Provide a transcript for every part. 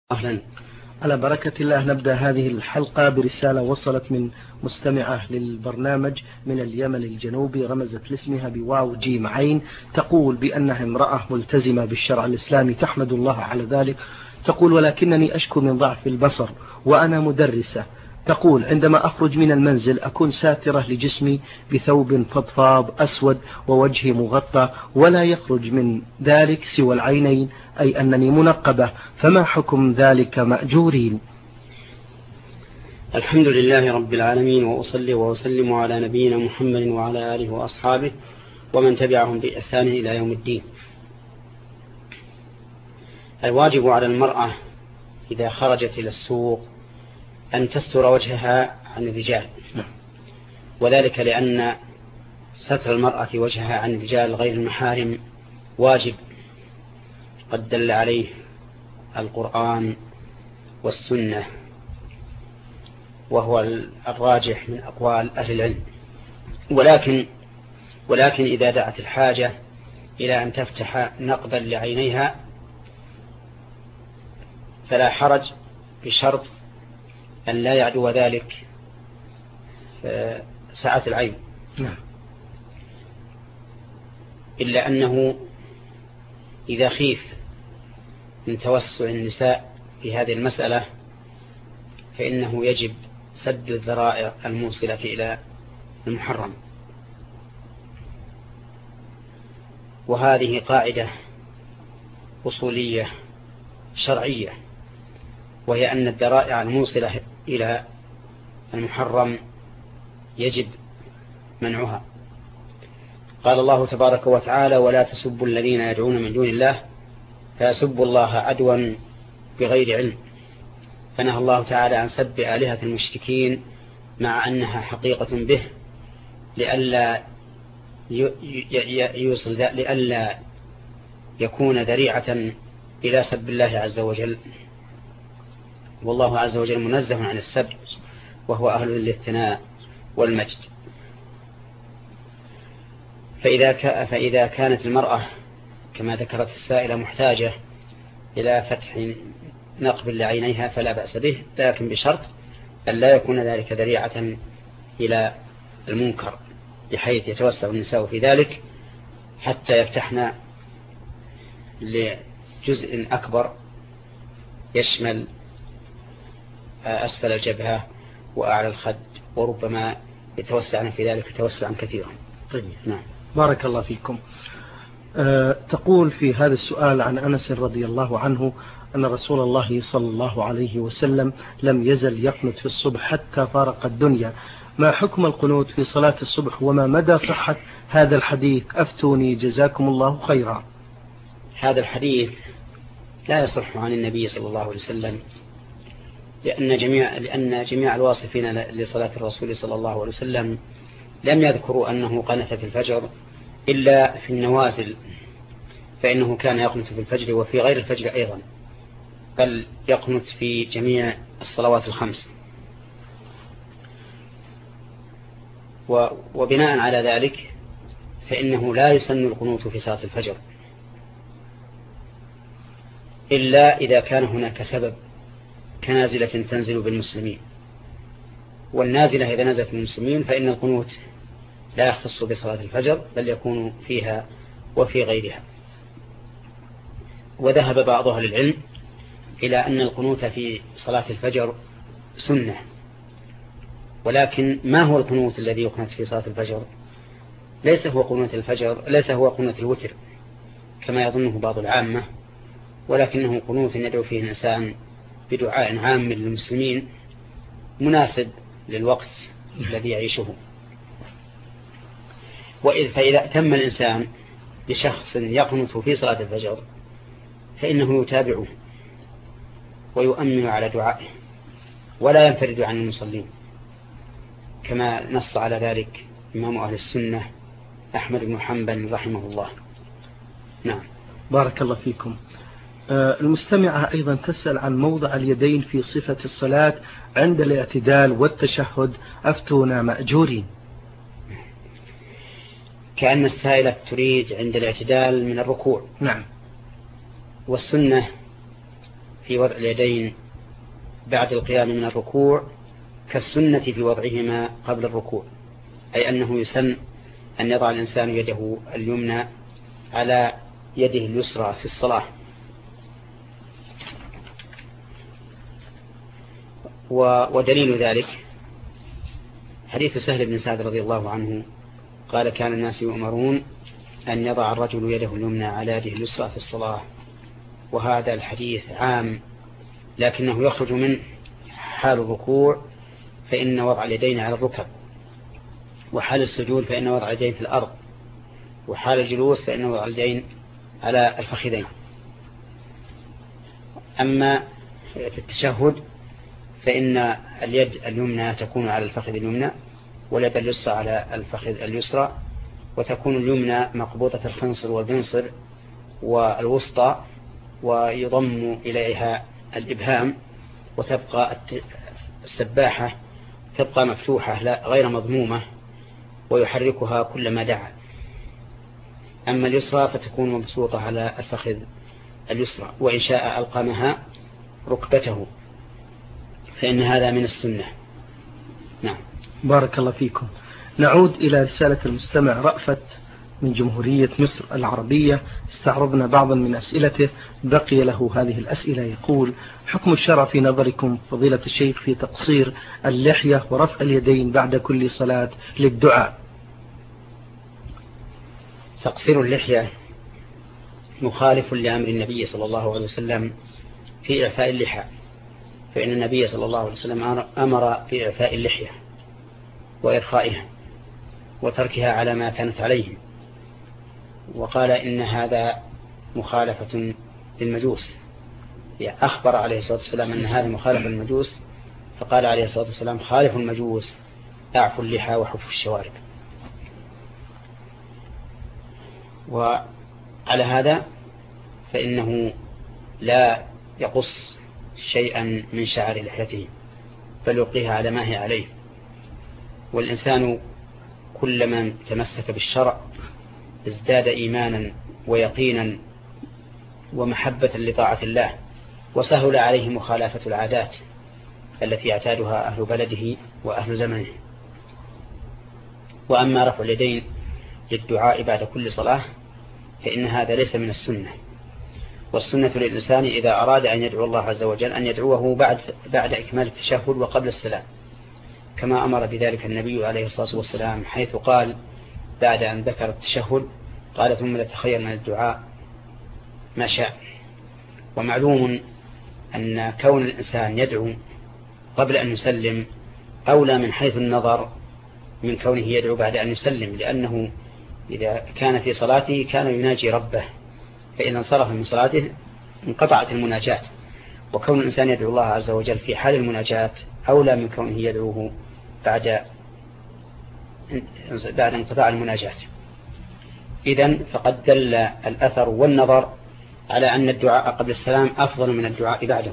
أهلا. على بركة الله نبدأ هذه الحلقة برسالة وصلت من مستمعة للبرنامج من اليمن الجنوبي، رمزت لاسمها بواو جيم عين، تقول بأنها امرأة ملتزمة بالشرع الإسلامي تحمد الله على ذلك. تقول ولكنني أشكو من ضعف البصر وأنا مدرسة. تقول عندما أخرج من المنزل أكون ساترة لجسمي بثوب فضفاض أسود ووجهي مغطى، ولا يخرج من ذلك سوى العينين، أي أنني منقبة، فما حكم ذلك مأجورين؟ الحمد لله رب العالمين، وأصلي وأسلم على نبينا محمد وعلى آله وأصحابه ومن تبعهم بإحسان إلى يوم الدين. الواجب على المرأة إذا خرجت إلى السوق أن تستر وجهها عن الرجال، وذلك لأن ستر المرأة وجهها عن الرجال غير المحارم واجب، قد دل عليه القرآن والسنة، وهو الراجح من أقوال أهل العلم. ولكن إذا دعت الحاجة إلى أن تفتح نقبا لعينيها فلا حرج، بشرط أن لا يعدو ذلك سعة العين، إلا أنه إذا خيف من توسع النساء في هذه المسألة فإنه يجب سد الذرائع الموصلة إلى المحرم. وهذه قاعدة أصولية شرعية، وهي أن الذرائع الموصلة إلى المحرم يجب منعها. قال الله تبارك وتعالى: ولا تسبوا الذين يدعون من دون الله فيسبوا الله عدوا بغير علم. فنهى الله تعالى عن سب آلهة المشركين مع أنها حقيقة به، لئلا يكون ذريعة إلى سب الله عز وجل، والله عز وجل منزه عن السب وهو أهل للثناء والمجد. فإذا كانت المرأة كما ذكرت السائلة محتاجة إلى فتح نقب لعينيها فلا بأس به، لكن بشرط أن لا يكون ذلك ذريعة إلى المنكر بحيث يتوسع النساء في ذلك حتى يفتحن لجزء أكبر يشمل أسفل الجبهة وأعلى الخد، وربما يتوسعن في ذلك توسعا كثيرا. طيب. نعم. بارك الله فيكم. تقول في هذا السؤال عن أنس رضي الله عنه أن رسول الله صلى الله عليه وسلم لم يزل يقنت في الصبح حتى فارق الدنيا، ما حكم القنوت في صلاة الصبح وما مدى صحة هذا الحديث؟ أفتوني جزاكم الله خيرا. هذا الحديث لا يصح عن النبي صلى الله عليه وسلم، لأن جميع الواصفين لصلاة الرسول صلى الله عليه وسلم لم يذكروا أنه قنت في الفجر إلا في النوازل، فإنه كان يقنت في الفجر وفي غير الفجر أيضا، بل يقنت في جميع الصلوات الخمس. وبناء على ذلك فإنه لا يسن القنوت في صلاة الفجر إلا إذا كان هناك سبب كنازلة تنزل بالمسلمين، والنازلة إذا نزلت بالمسلمين فإن القنوت لا يختص بصلاة الفجر بل يكون فيها وفي غيرها. وذهب بعض أهل العلم إلى أن القنوت في صلاة الفجر سنة، ولكن ما هو القنوت الذي يقنت في صلاة الفجر؟ ليس هو قنوت الفجر، ليس هو قنوت الوتر كما يظنه بعض العامة، ولكنه قنوت يدعو فيه الإنسان بدعاء عام للمسلمين مناسب للوقت الذي يعيشه. فإذا أتم الإنسان بشخص يقنت في صلاة الفجر فإنه يتابعه ويؤمن على دعائه ولا ينفرد عن المصلين، كما نص على ذلك إمام أهل السنة أحمد بن حنبل رحمه الله. نعم. بارك الله فيكم. المستمعة أيضا تسأل عن موضع اليدين في صفة الصلاة عند الاعتدال والتشهد، أفتونا مأجورين. كأن السائلة تريد عند الاعتدال من الركوع. نعم. والسنة في وضع اليدين بعد القيام من الركوع كالسنة في وضعهما قبل الركوع، أي أنه يسن أن يضع الإنسان يده اليمنى على يده اليسرى في الصلاة. ودليل ذلك حديث سهل بن سعد رضي الله عنه قال: كان الناس يؤمرون أن يضع الرجل يده اليمنى على يده اليسرى في الصلاة. وهذا الحديث عام، لكنه يخرج من حال الركوع فإن وضع اليدين على الركب، وحال السجود فإن وضع اليدين في الأرض، وحال الجلوس فإن وضع اليدين على الفخذين. أما في التشهد فإن اليد اليمنى تكون على الفخذ اليمنى، واليد اليسرى على الفخذ اليسرى، وتكون اليمنى مقبوضة الخنصر والبنصر والوسطى، ويضم إليها الإبهام، وتبقى السباحة تبقى مفتوحة لا غير مضمومة، ويحركها كلما دعا. أما اليسرى فتكون مبسوطة على الفخذ اليسرى، وإن شاء ألقمها ركبته، فإن هذا من السنة. نعم. بارك الله فيكم. نعود إلى رسالة المستمع رأفت من جمهورية مصر العربية. استعرضنا بعضا من أسئلته، بقي له هذه الأسئلة. يقول: حكم الشرع في نظركم فضيلة الشيخ في تقصير اللحية ورفع اليدين بعد كل صلاة للدعاء؟ تقصير اللحية مخالف لأمر النبي صلى الله عليه وسلم في إعفاء اللحى، فإن النبي صلى الله عليه وسلم أمر بإعفاء اللحية وإرخائها وتركها على ما كانت عليه، وقال إن هذا مخالفة للمجوس. أخبر عليه الصلاة والسلام أن هذا مخالف للمجوس، فقال عليه الصلاة والسلام: خالف المجوس، أعفوا اللحى وحفوا الشوارب. وعلى هذا فإنه لا يقص شيئا من شعر لحيته، بل يلقيها على ما هي عليه. والإنسان كلما تمسك بالشرع ازداد إيمانا ويقينا ومحبة لطاعة الله، وسهل عليه مخالفة العادات التي يعتادها أهل بلده وأهل زمنه. وأما رفع اليدين للدعاء بعد كل صلاة فإن هذا ليس من السنة، والسنة للإنسان إذا أراد أن يدعو الله عز وجل أن يدعوه بعد إكمال التشهد وقبل السلام، كما أمر بذلك النبي عليه الصلاة والسلام، حيث قال بعد أن ذكر التشهد قال: ثم لتخير من الدعاء ما شاء. ومعلوم أن كون الإنسان يدعو قبل أن يسلم أولى من حيث النظر من كونه يدعو بعد أن يسلم، لأنه إذا كان في صلاته كان يناجي ربه، فإذا انصرف من صلاته انقطعت المناجاة. وكون الإنسان يدعو الله عز وجل في حال المناجاة أولى من كونه يدعوه بعد انقطاع المناجاة. إذن فقد دل الأثر والنظر على أن الدعاء قبل السلام أفضل من الدعاء بعده.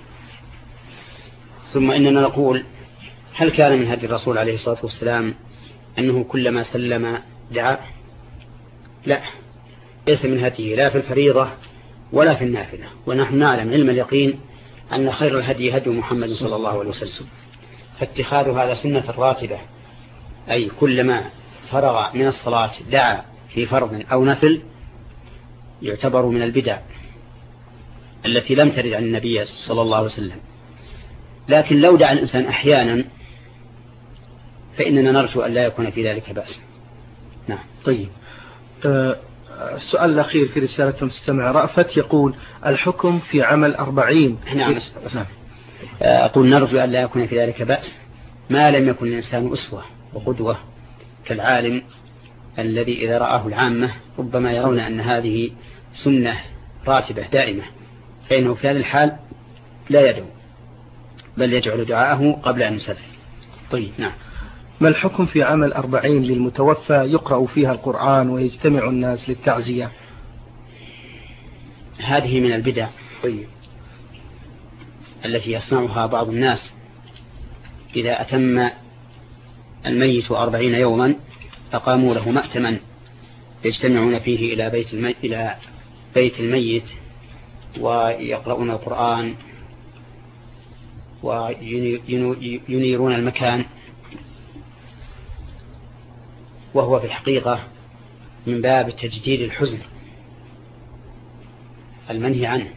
ثم إننا نقول: هل كان من هدي الرسول عليه الصلاة والسلام أنه كلما سلم دعاء؟ لا، ليس من هديه لا في الفريضة ولا في النافلة. ونحن نعلم علم اليقين أن خير الهدي هدي محمد صلى الله عليه وسلم، فاتخاذ هذا سنة راتبة، أي كلما فرغ من الصلاة دعا في فرض أو نفل، يعتبر من البدع التي لم ترد عن النبي صلى الله عليه وسلم. لكن لو دعا الإنسان أحيانا فإننا نرجو أن لا يكون في ذلك بأس. نعم. طيب، السؤال الأخير في رسالة المستمع رأفت يقول: الحكم في عمل 40. نعم. أقول نرجو أن لا يكون في ذلك بأس ما لم يكن الإنسان أسوة وقدوة كالعالم الذي إذا رآه العامة ربما يرون أن هذه سنة راتبة دائمة، فإنه في هذا الحال لا يدعو بل يجعل دعاءه قبل أن يسلم. طيب. نعم. ما الحكم في عمل 40 للمتوفى يقرأ فيها القرآن ويجتمع الناس للتعزية؟ هذه من البدع التي يصنعها بعض الناس. إذا أتم الميت 40 يوما أقاموا له مأتما يجتمعون فيه إلى بيت الميت ويقرؤون القرآن وينيرون المكان، وهو في الحقيقة من باب تجديد الحزن المنهي عنه.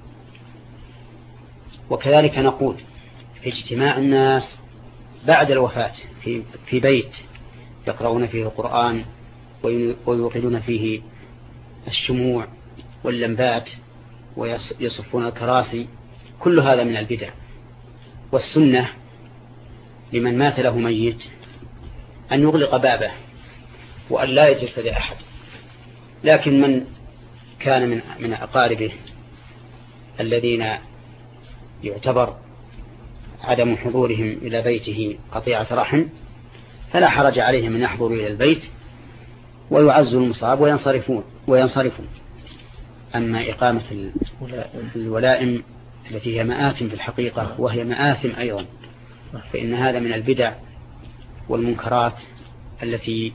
وكذلك نقول في اجتماع الناس بعد الوفاة في بيت يقرؤون فيه القرآن ويوقدون فيه الشموع واللمبات ويصفون الكراسي، كل هذا من البدع. والسنة لمن مات له ميت أن يغلق بابه وأن لا يجلس لأحد، لكن من كان من أقاربه الذين يعتبر عدم حضورهم إلى بيته قطيعة رحم فلا حرج عليهم أن يحضروا إلى البيت ويعزوا المصاب وينصرفون. أما إقامة الولائم التي هي مآثم في الحقيقة وهي مآثم أيضا، فإن هذا من البدع والمنكرات التي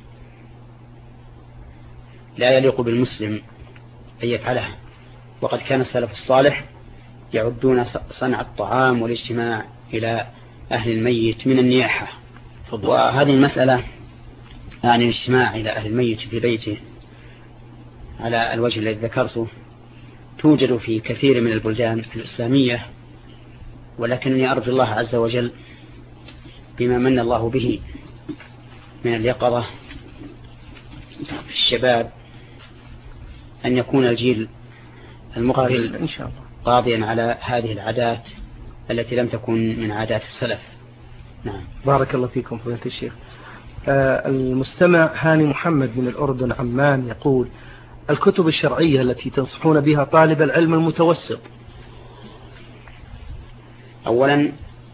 لا يليق بالمسلم أن يفعلها. وقد كان السلف الصالح يعدون صنع الطعام والاجتماع إلى أهل الميت من النياحة. وهذه المسألة يعني الاجتماع إلى أهل الميت في بيته على الوجه الذي ذكرته توجد في كثير من البلدان الإسلامية، ولكنني أرجو الله عز وجل بما من الله به من اليقظة في الشباب أن يكون الجيل المقبل إن شاء الله قاضيا على هذه العادات التي لم تكن من عادات السلف. نعم. بارك الله فيكم فضيلة الشيخ. المستمع هاني محمد من الأردن عمان يقول: الكتب الشرعية التي تنصحون بها طالب العلم المتوسط. أولا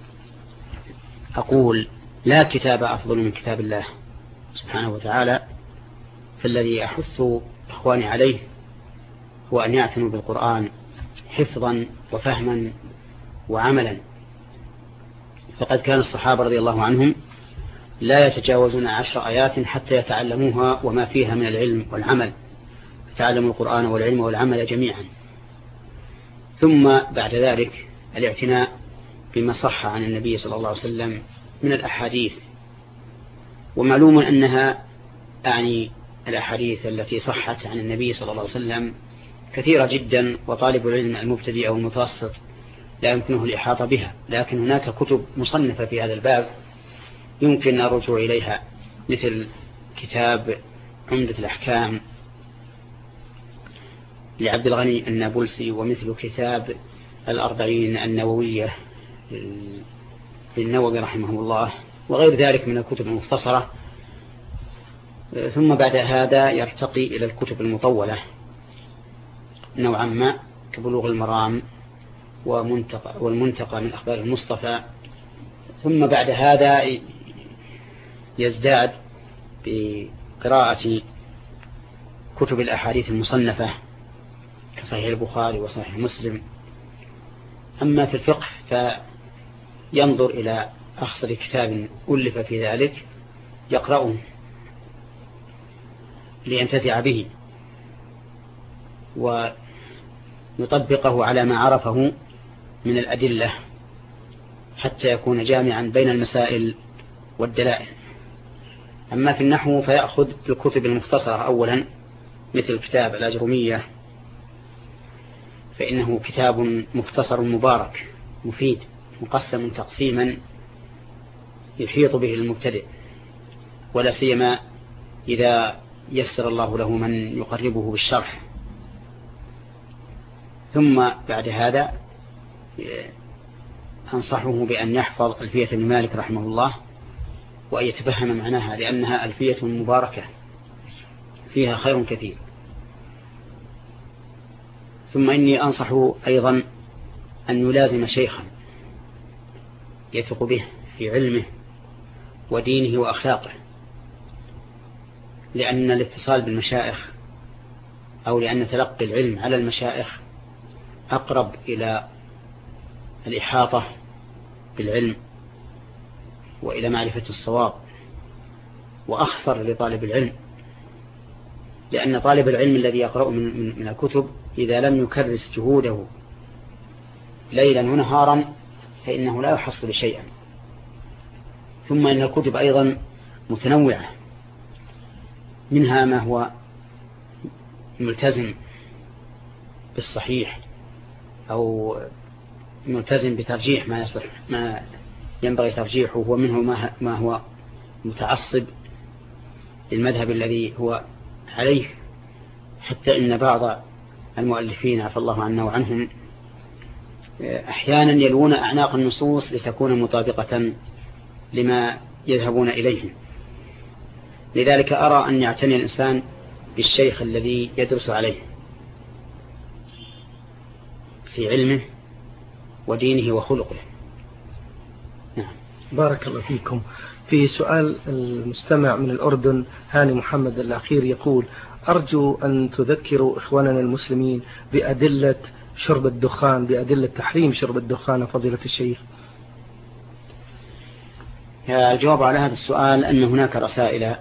أقول لا كتاب أفضل من كتاب الله سبحانه وتعالى، فالذي أحث إخواني عليه هو أن يعتنوا بالقرآن حفظا وفهما وعملا. فقد كان الصحابة رضي الله عنهم لا يتجاوزون 10 آيات حتى يتعلموها وما فيها من العلم والعمل، يتعلموا القرآن والعلم والعمل جميعا. ثم بعد ذلك الاعتناء بما صح عن النبي صلى الله عليه وسلم من الأحاديث، ومعلوم أنها يعني الأحاديث التي صحت عن النبي صلى الله عليه وسلم كثيرة جدا، وطالب العلم المبتدئ أو المتوسط لا يمكنه الإحاطة بها، لكن هناك كتب مصنفة في هذا الباب يمكن الرجوع إليها، مثل كتاب عمدة الأحكام لعبد الغني النابلسي، ومثل كتاب الأربعين النووية للنووي رحمه الله، وغير ذلك من الكتب المختصرة. ثم بعد هذا يرتقي إلى الكتب المطولة نوعا ما كبلوغ المرام والمنتقى من أخبار المصطفى. ثم بعد هذا يزداد بقراءة كتب الأحاديث المصنفة كصحيح البخاري وصحيح مسلم. أما في الفقه فينظر إلى أخصر كتاب ألف في ذلك يقرأه لينتفع به ويطبقه على ما عرفه من الأدلة حتى يكون جامعا بين المسائل والدلائل. أما في النحو فيأخذ الكتب المختصرة أولا، مثل كتاب الأجرمية، فإنه كتاب مختصر مبارك مفيد مقسم تقسيما يحيط به المبتدئ، ولا سيما إذا يسر الله له من يقربه بالشرح. ثم بعد هذا أنصحه بأن يحفظ ألفية ابن مالك رحمه الله وأن يتفهم معناها، لأنها ألفية مباركة فيها خير كثير. ثم إني أنصح أيضا أن يلازم شيخا يثق به في علمه ودينه وأخلاقه، لأن الاتصال بالمشائخ أو لأن تلقي العلم على المشائخ أقرب إلى الإحاطة بالعلم وإلى معرفة الصواب، وأخسر لطالب العلم، لأن طالب العلم الذي يقرأ من الكتب إذا لم يكرس جهوده ليلا ونهارا فإنه لا يحصل شيئا. ثم إن الكتب أيضا متنوعة، منها ما هو ملتزم بالصحيح أو ملتزم بترجيح ما ينبغي ترجيحه، ومنه ما هو متعصب للمذهب الذي هو عليه، حتى إن بعض المؤلفين عفى الله عنا وعنهم أحيانا يلوون أعناق النصوص لتكون مطابقة لما يذهبون إليه. لذلك أرى أن يعتني الإنسان بالشيخ الذي يدرس عليه في علمه ودينه وخلقه. نعم. بارك الله فيكم. في سؤال المستمع من الأردن هاني محمد الأخير يقول: أرجو أن تذكروا إخواننا المسلمين بأدلة شرب الدخان، بأدلة تحريم شرب الدخان فضيلة الشيخ. الجواب على هذا السؤال أن هناك رسائل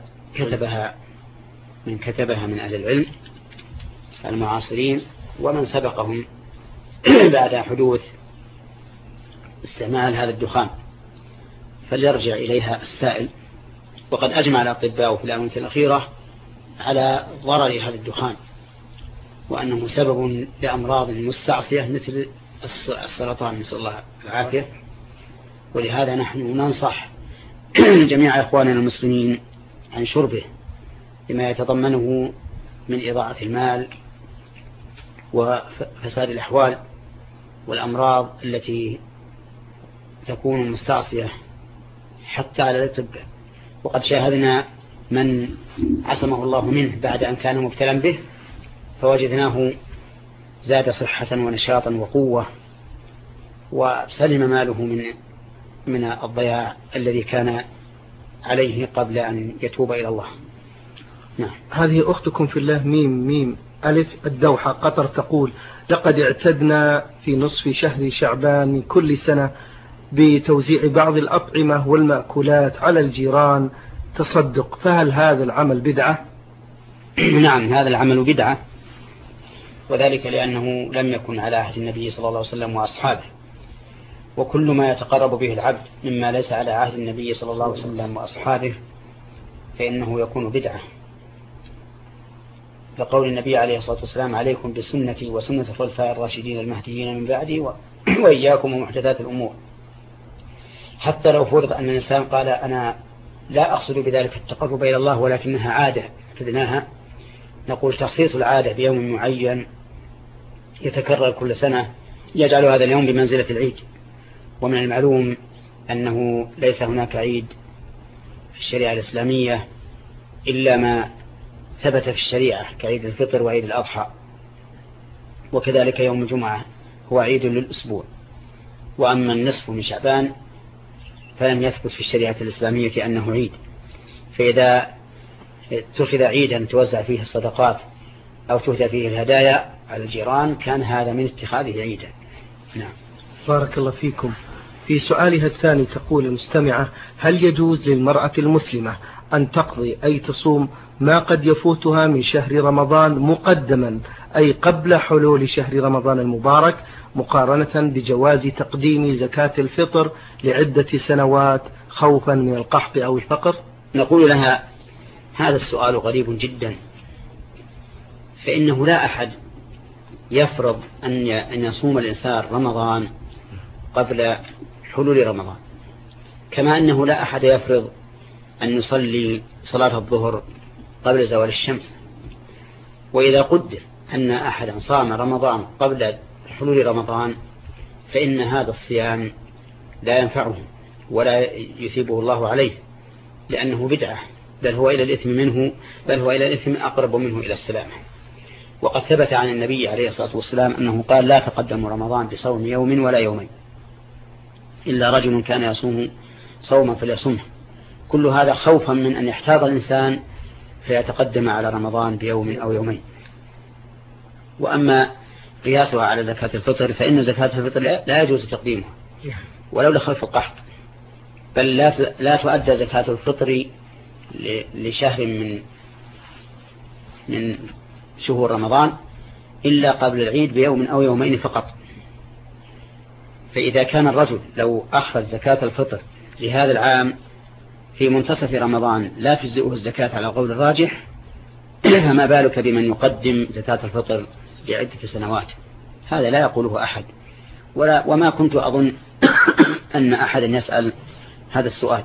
كتبها من أهل العلم المعاصرين ومن سبقهم بعد حدوث استعمال هذا الدخان، فليرجع إليها السائل. وقد أجمع الأطباء في الآونة الأخيرة على ضرر هذا الدخان، وأنه سبب لأمراض مستعصية مثل السرطان، نسأل الله العافية. ولهذا نحن ننصح جميع إخواننا المسلمين عن شربه لما يتضمنه من إضاعة المال وفساد الأحوال والأمراض التي تكون مستعصية حتى على الأطباء. وقد شاهدنا من عصمه الله منه بعد أن كان مبتلا به، فوجدناه زاد صحة ونشاطا وقوة، وسلم ماله من الضياع الذي كان عليه قبل أن يتوب إلى الله. نعم. هذه أختكم في الله ميم ألف الدوحة قطر تقول: لقد اعتدنا في نصف شهر شعبان من كل سنة بتوزيع بعض الأطعمة والمأكولات على الجيران تصدق، فهل هذا العمل بدعة؟ نعم، هذا العمل بدعة، وذلك لأنه لم يكن على عهد النبي صلى الله عليه وسلم وأصحابه. وكل ما يتقرب به العبد مما ليس على عهد النبي صلى الله عليه وسلم وأصحابه فإنه يكون بدعة، لقول النبي عليه الصلاة والسلام: عليكم بسنتي وسنة الخلفاء الراشدين المهديين من بعدي وإياكم ومحدثات الأمور. حتى لو فرض أن الإنسان قال: أنا لا أقصد بذلك التقرب إلى الله ولكنها عادة اعتدناها، نقول تخصيص العادة بيوم معين يتكرر كل سنة يجعل هذا اليوم بمنزلة العيد. ومن المعلوم أنه ليس هناك عيد في الشريعة الإسلامية إلا ما ثبت في الشريعة كعيد الفطر وعيد الأضحى، وكذلك يوم الجمعة هو عيد للأسبوع. وأما النصف من شعبان فلم يثبت في الشريعة الإسلامية أنه عيد، فإذا اتخذ عيدا توزع فيه الصدقات أو تهدى فيه الهدايا على الجيران كان هذا من اتخاذه عيدا. نعم. بارك الله فيكم. في سؤالها الثاني تقول المستمعة: هل يجوز للمرأة المسلمة أن تقضي أي تصوم ما قد يفوتها من شهر رمضان مقدما، أي قبل حلول شهر رمضان المبارك، مقارنة بجواز تقديم زكاة الفطر لعدة سنوات خوفا من القحط أو الفقر؟ نقول لها: هذا السؤال غريب جدا، فإنه لا أحد يفرض أن يصوم الإنسان رمضان قبل حلول رمضان، كما أنه لا أحد يفرض أن يصلي صلاة الظهر قبل زوال الشمس. وإذا قدر أن أحدا صام رمضان قبل حلول رمضان فإن هذا الصيام لا ينفعه ولا يثيبه الله عليه، لأنه بدعة، بل هو إلى الإثم أقرب منه إلى السلامة. وقد ثبت عن النبي عليه الصلاة والسلام أنه قال: لا تقدم رمضان بصوم يوم ولا يومين إلا رجل كان يصوم صوما فليصومه. كل هذا خوفا من أن يحتاط الإنسان فيتقدم على رمضان بيوم أو يومين. وأما قياسها على زكاة الفطر فإن زكاة الفطر لا يجوز تقديمها ولو لخوف القحط، بل لا تؤدى زكاة الفطر لشهر من شهور رمضان إلا قبل العيد بيوم أو يومين فقط. فإذا كان الرجل لو أخذ زكاة الفطر لهذا العام في منتصف رمضان لا تجزئه الزكاة على القول الراجح، فما بالك بمن يقدم زكاة الفطر لعدة سنوات؟ هذا لا يقوله أحد، وما كنت أظن أن أحدا يسأل هذا السؤال.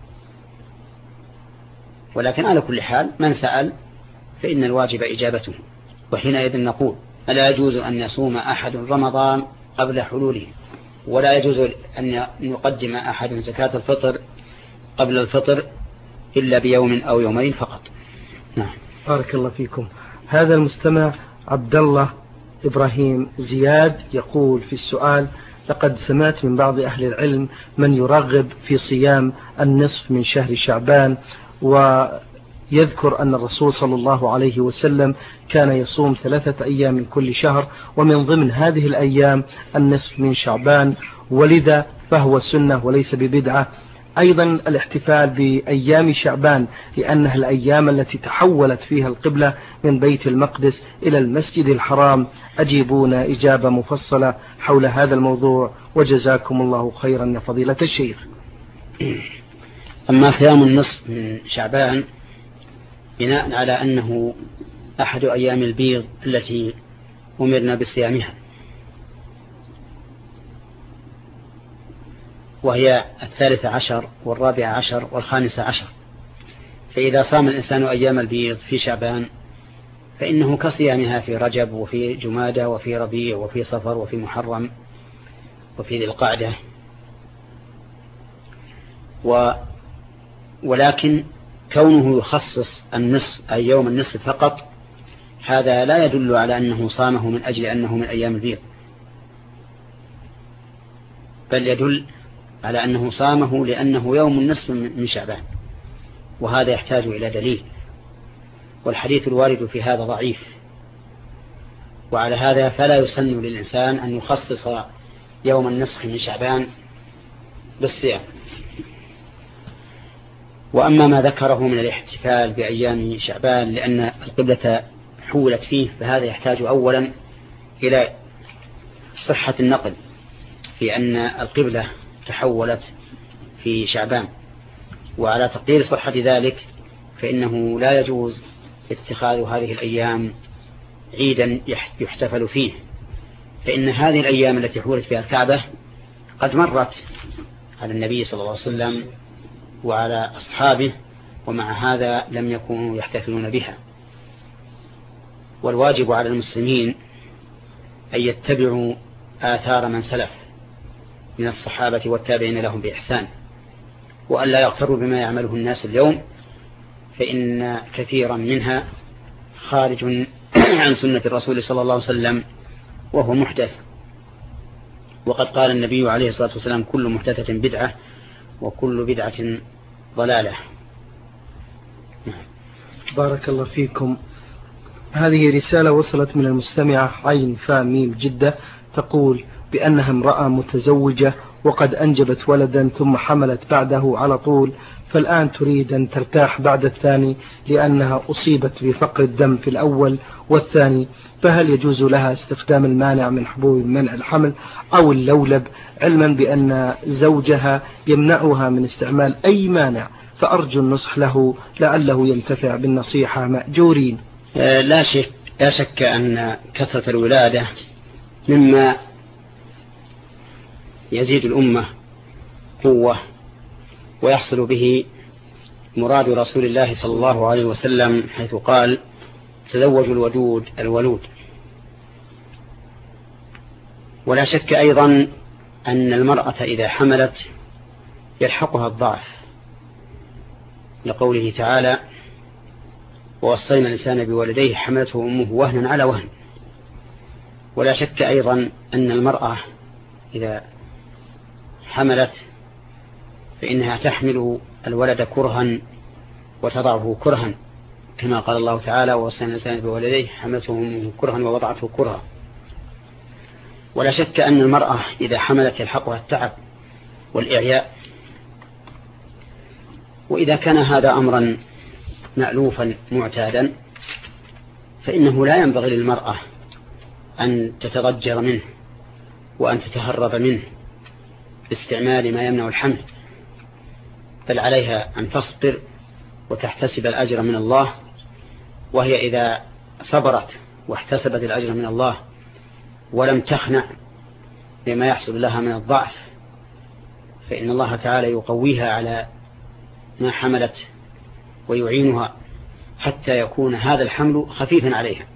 ولكن على كل حال من سأل فإن الواجب إجابته. وحينئذ نقول ألا يجوز أن يصوم أحد رمضان قبل حلوله، ولا يجوز أن يقدم أحد زكاة الفطر قبل الفطر إلا بيوم أو يومين فقط. نعم. بارك الله فيكم. هذا المستمع عبد الله إبراهيم زياد يقول في السؤال: لقد سمعت من بعض أهل العلم من يرغب في صيام النصف من شهر شعبان، ويذكر أن الرسول صلى الله عليه وسلم كان يصوم 3 أيام من كل شهر، ومن ضمن هذه الأيام النصف من شعبان، ولذا فهو سنة وليس ببدعة. أيضا الاحتفال بأيام شعبان لأنها الأيام التي تحولت فيها القبلة من بيت المقدس إلى المسجد الحرام. أجيبونا إجابة مفصلة حول هذا الموضوع وجزاكم الله خيرا يا فضيلة الشيخ. أما صيام النصف من شعبان بناء على أنه أحد أيام البيض التي أمرنا بصيامها، وهي 13 و14 و15، فإذا صام الإنسان أيام البيض في شعبان فإنه كصيامها في رجب وفي جمادة وفي ربيع وفي صفر وفي محرم وفي ذي القعدة. ولكن كونه يخصص النصف أي يوم النصف فقط هذا لا يدل على أنه صامه من أجل أنه من أيام البيض، بل يدل على أنه صامه لأنه يوم النصف من شعبان، وهذا يحتاج إلى دليل، والحديث الوارد في هذا ضعيف. وعلى هذا فلا يسن للإنسان أن يخصص يوم النصف من شعبان بالصيام. وأما ما ذكره من الاحتفال بأيام شعبان لأن القبلة حولت فيه، فهذا يحتاج أولا إلى صحة النقل في أن القبلة تحولت في شعبان، وعلى تقدير صحة ذلك فإنه لا يجوز اتخاذ هذه الأيام عيدا يحتفل فيه، فإن هذه الأيام التي حولت فيها الكعبة قد مرت على النبي صلى الله عليه وسلم وعلى أصحابه، ومع هذا لم يكونوا يحتفلون بها. والواجب على المسلمين أن يتبعوا آثار من سلف من الصحابة والتابعين لهم بإحسان، وأن لا يغتروا بما يعمله الناس اليوم، فإن كثيرا منها خارج عن سنة الرسول صلى الله عليه وسلم وهو محدث. وقد قال النبي عليه الصلاة والسلام: كل محدثة بدعة وكل بدعة ضلالة. بارك الله فيكم. هذه رسالة وصلت من المستمعة عين فاميم جدة، تقول بأنها امرأة متزوجة وقد أنجبت ولدا ثم حملت بعده على طول، فالآن تريد أن ترتاح بعد الثاني لأنها أصيبت بفقر الدم في الأول والثاني، فهل يجوز لها استخدام المانع من حبوب منع الحمل أو اللولب، علما بأن زوجها يمنعها من استعمال أي مانع؟ فأرجو النصح له لعله ينتفع بالنصيحة مأجورين. لا شك أن كثرة الولادة مما يزيد الأمة قوة ويحصل به مراد رسول الله صلى الله عليه وسلم حيث قال: تزوجوا الودود الولود. ولا شك أيضا أن المرأة إذا حملت يلحقها الضعف، لقوله تعالى: ووصينا الإنسان بولديه حملته أمه وهنا على وهن. ولا شك أيضا أن المرأة إذا حملت فإنها تحمل الولد كرها وتضعه كرها، كما قال الله تعالى: ووصينا الإنسان بولديه حملته أمه كرها ووضعته كرها. ولا شك أن المرأة إذا حملت يلحقها التعب والإعياء. وإذا كان هذا أمرا مألوفا معتادا فإنه لا ينبغي للمرأة أن تتضجر منه وأن تتهرب منه، باستعمال ما يمنع الحمل، بل عليها أن تصبر وتحتسب الأجر من الله. وهي إذا صبرت واحتسبت الأجر من الله ولم تخنع لما يحصل لها من الضعف، فإن الله تعالى يقويها على ما حملت ويعينها حتى يكون هذا الحمل خفيفا عليها.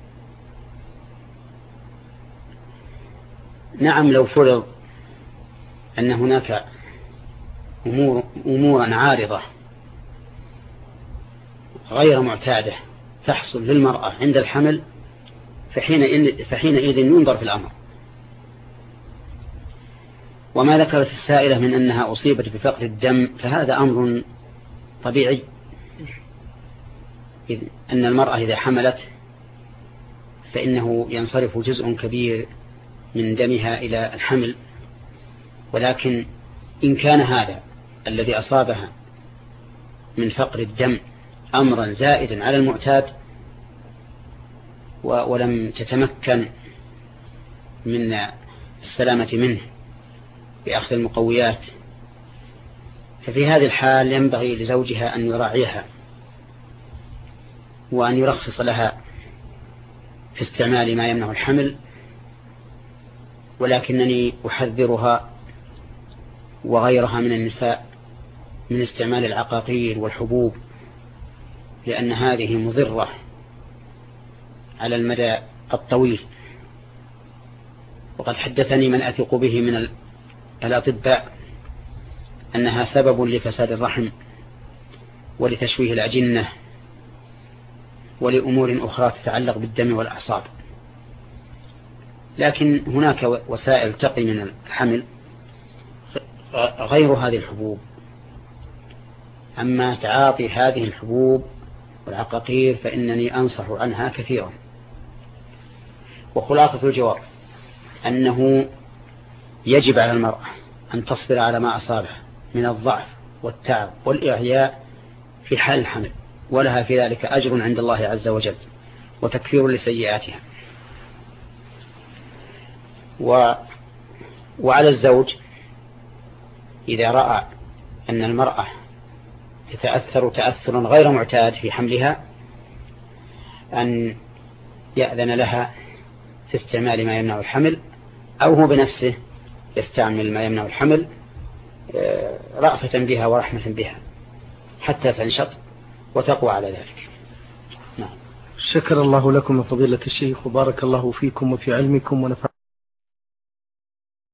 نعم، لو فرض أن هناك أمورا عارضة غير معتادة تحصل للمرأة عند الحمل، فحينئذ ينظر في الأمر. وما ذكرت السائلة من أنها أصيبت بفقر الدم فهذا أمر طبيعي، أن المرأة إذا حملت فإنه ينصرف جزء كبير من دمها إلى الحمل، ولكن إن كان هذا الذي أصابها من فقر الدم أمرا زائدا على المعتاد ولم تتمكن من السلامة منه بأخذ المقويات، ففي هذه الحال ينبغي لزوجها أن يراعيها وأن يرخص لها في استعمال ما يمنع الحمل. ولكنني أحذرها وغيرها من النساء من استعمال العقاقير والحبوب، لأن هذه مضرة على المدى الطويل. وقد حدثني من أثق به من الأطباء أنها سبب لفساد الرحم ولتشويه الأجنة ولأمور أخرى تتعلق بالدم والأعصاب. لكن هناك وسائل تقي من الحمل غير هذه الحبوب. أما تعاطي هذه الحبوب والعقاقير فإنني أنصح عنها كثيرا. وخلاصة الجواب أنه يجب على المرأة أن تصبر على ما أصابها من الضعف والتعب والإعياء في حال الحمل، ولها في ذلك أجر عند الله عز وجل وتكفير لسيئاتها. وعلى الزوج إذا رأى أن المرأة تتأثر تأثرا غير معتاد في حملها أن يأذن لها في استعمال ما يمنع الحمل، أو هو بنفسه يستعمل ما يمنع الحمل رأفة بها ورحمة بها حتى تنشط وتقوى على ذلك. نعم. شكر الله لكم فضيلة الشيخ وبارك الله فيكم وفي علمكم ونفع